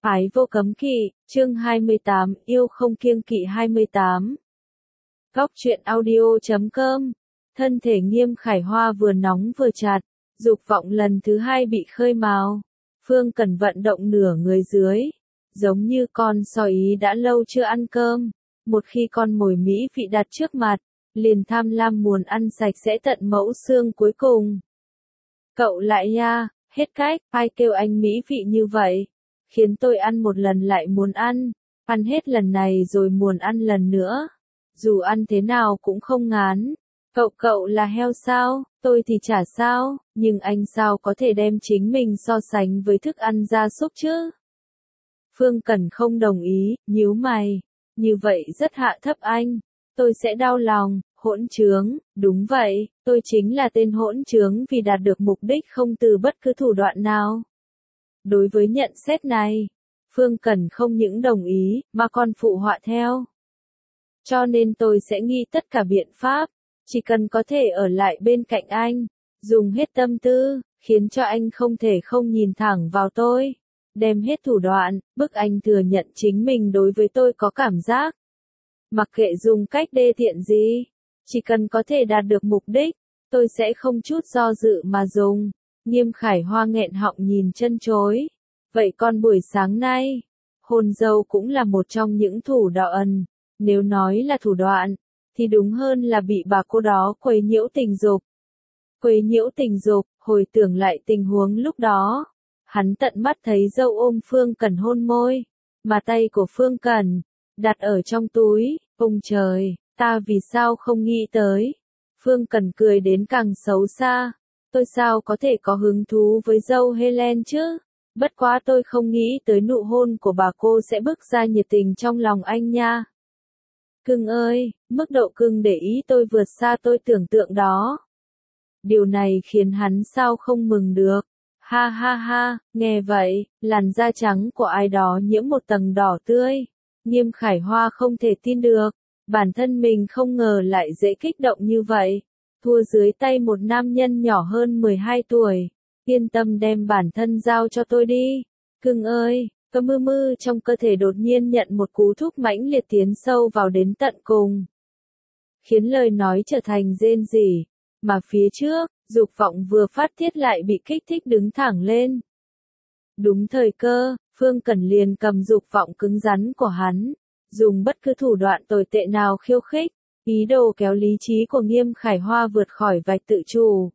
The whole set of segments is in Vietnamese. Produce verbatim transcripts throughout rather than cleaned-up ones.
Phái vô cấm kỵ, chương hai mươi tám, yêu không kiêng kỵ hai mươi tám. Góc truyện audio chấm com. Thân thể Nghiêm Khải Hoa vừa nóng vừa chặt, dục vọng lần thứ hai bị khơi mào. Phương Cần vận động nửa người dưới, giống như con sói ý đã lâu chưa ăn cơm. Một khi con mồi mỹ vị đặt trước mặt, liền tham lam muốn ăn sạch sẽ tận mẫu xương cuối cùng. Cậu lại nha, hết cách, ai kêu anh mỹ vị như vậy, khiến tôi ăn một lần lại muốn ăn, ăn hết lần này rồi muốn ăn lần nữa. Dù ăn thế nào cũng không ngán. Cậu cậu là heo sao, tôi thì chả sao, nhưng anh sao có thể đem chính mình so sánh với thức ăn gia súc chứ? Phương Cần không đồng ý, nhíu mày. Như vậy rất hạ thấp anh. Tôi sẽ đau lòng, hỗn trướng, đúng vậy, tôi chính là tên hỗn trướng vì đạt được mục đích không từ bất cứ thủ đoạn nào. Đối với nhận xét này, Phương Cần không những đồng ý, mà còn phụ họa theo. Cho nên tôi sẽ nghĩ tất cả biện pháp, chỉ cần có thể ở lại bên cạnh anh, dùng hết tâm tư, khiến cho anh không thể không nhìn thẳng vào tôi, đem hết thủ đoạn, bức anh thừa nhận chính mình đối với tôi có cảm giác. Mặc kệ dùng cách đê tiện gì, chỉ cần có thể đạt được mục đích, tôi sẽ không chút do dự mà dùng. Nghiêm Khải Hoa nghẹn họng nhìn chân chối. Vậy con buổi sáng nay, hôn dâu cũng là một trong những thủ đoạn. Nếu nói là thủ đoạn, thì đúng hơn là bị bà cô đó quấy nhiễu tình dục. Quấy nhiễu tình dục, hồi tưởng lại tình huống lúc đó. Hắn tận mắt thấy dâu ôm Phương Cần hôn môi, mà tay của Phương Cần đặt ở trong túi. Ông trời, ta vì sao không nghĩ tới. Phương Cần cười đến càng xấu xa. Tôi sao có thể có hứng thú với dâu Helen chứ? Bất quá tôi không nghĩ tới nụ hôn của bà cô sẽ bức ra nhiệt tình trong lòng anh nha. Cưng ơi, mức độ cưng để ý tôi vượt xa tôi tưởng tượng đó. Điều này khiến hắn sao không mừng được. Ha ha ha, nghe vậy, làn da trắng của ai đó nhiễm một tầng đỏ tươi. Nghiêm Khải Hoa không thể tin được, bản thân mình không ngờ lại dễ kích động như vậy. Thua dưới tay một nam nhân nhỏ hơn mười hai tuổi. Yên tâm đem bản thân giao cho tôi đi. Cưng ơi, cơ mư mư trong cơ thể đột nhiên nhận một cú thúc mãnh liệt tiến sâu vào đến tận cùng. Khiến lời nói trở thành rên rỉ, mà phía trước, dục vọng vừa phát tiết lại bị kích thích đứng thẳng lên. Đúng thời cơ, Phương Cần liền cầm dục vọng cứng rắn của hắn, dùng bất cứ thủ đoạn tồi tệ nào khiêu khích, ý đồ kéo lý trí của Nghiêm Khải Hoa vượt khỏi vạch tự chủ.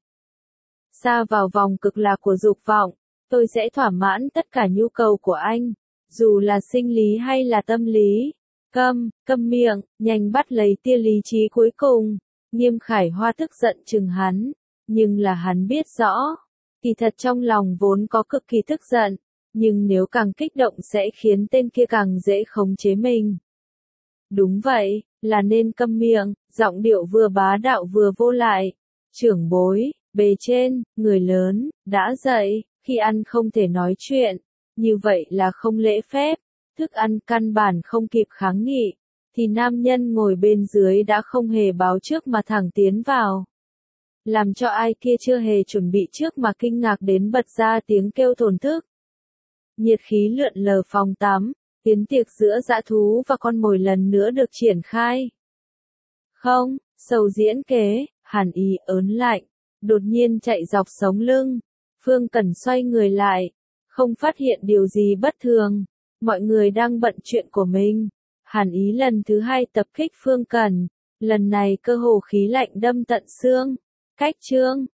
Xa vào vòng cực lạc của dục vọng, tôi sẽ thỏa mãn tất cả nhu cầu của anh, dù là sinh lý hay là tâm lý. Câm, câm miệng, nhanh bắt lấy tia lý trí cuối cùng. Nghiêm Khải Hoa tức giận chừng hắn, nhưng là hắn biết rõ, kỳ thật trong lòng vốn có cực kỳ tức giận, nhưng nếu càng kích động sẽ khiến tên kia càng dễ khống chế mình. Đúng vậy, là nên câm miệng, giọng điệu vừa bá đạo vừa vô lại. Trưởng bối, bề trên, người lớn, đã dậy, khi ăn không thể nói chuyện, như vậy là không lễ phép, thức ăn căn bản không kịp kháng nghị, thì nam nhân ngồi bên dưới đã không hề báo trước mà thẳng tiến vào. Làm cho ai kia chưa hề chuẩn bị trước mà kinh ngạc đến bật ra tiếng kêu thổn thức. Nhiệt khí lượn lờ phòng tắm, tiến tiệc giữa dã thú và con mồi lần nữa được triển khai. Không, sầu diễn kế, hàn ý ớn lạnh, đột nhiên chạy dọc sống lưng. Phương Cần xoay người lại, không phát hiện điều gì bất thường. Mọi người đang bận chuyện của mình. Hàn ý lần thứ hai tập kích Phương Cần, lần này cơ hồ khí lạnh đâm tận xương. Cách chương,